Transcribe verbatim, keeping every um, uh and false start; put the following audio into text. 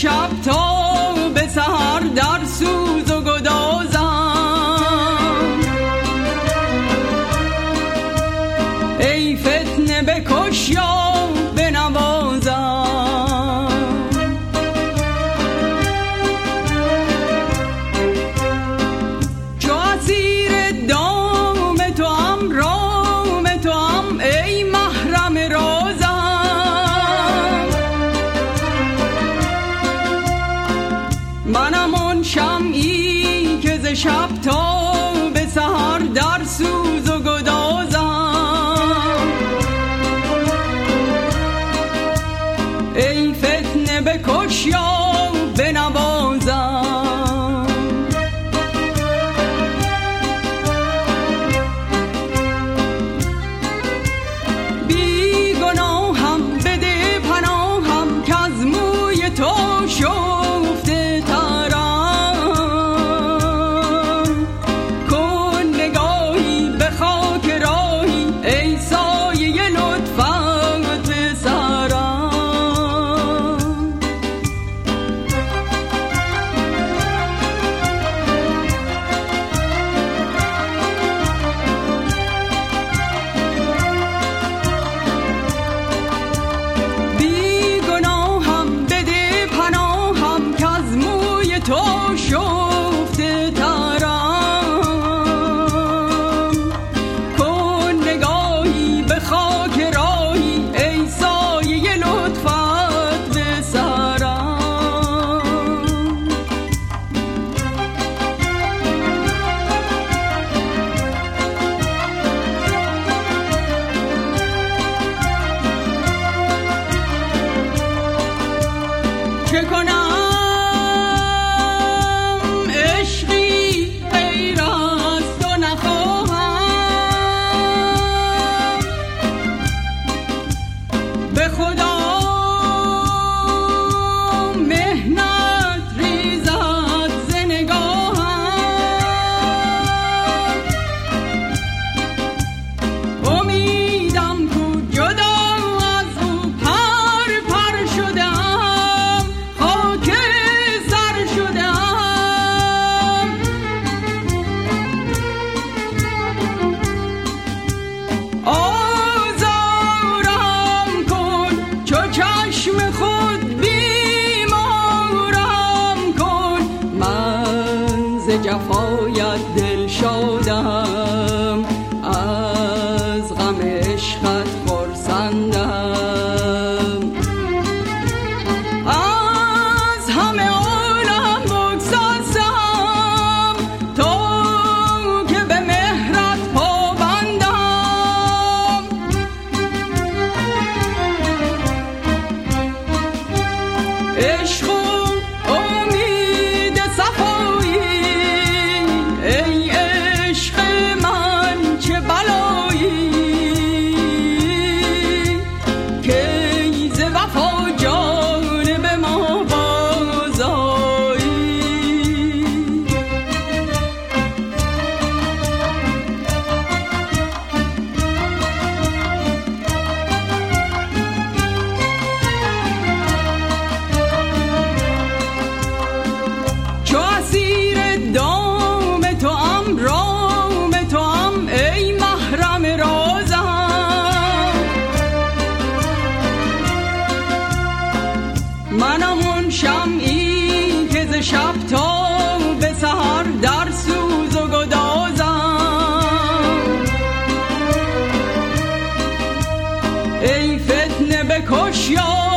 شب تا به سحر در سوز و گدازم. ای فتنه بکش یا بنوازم. چو اسیر دام تو هم رام تو هم ای محرم رازم. منم آن شمعی که ز شب تا به سحر در سوز و گدازم. ای فتنه بکش یا بنوازم. بی گناهم بده پناهم که از موی تو شفته ترم. کن نگاهی به خاک راهی ای سایه لطفت به سرم. بی گناهم بده پناهم که از موی تو شفته ترم. کن نگاهی به خاک راهی ای سایه لطفت به سرم. چه کنم عشقی غیر از تو نخواهم. به خدا مهنت ریزد ز نگاهم. امیدم کو جدا از او پر پر شدم. خاک سر شدم. آزارم کن چو چشم خود بیمارم کن. من ز جفایت دل شادم از غم عشقت خرسندم. از همه عالم بگسستم تو که به مهرت پابندم. عشق و امید صفایی ای عشق من چه بلایی که ز وفا جانب ما بازآیی. چو اسیر دام تو هم رام تو هم ای محرم رازم. منم آن شمعی که ز شب تا به سحر در سوز و گدازم. ای فتنه بکش یا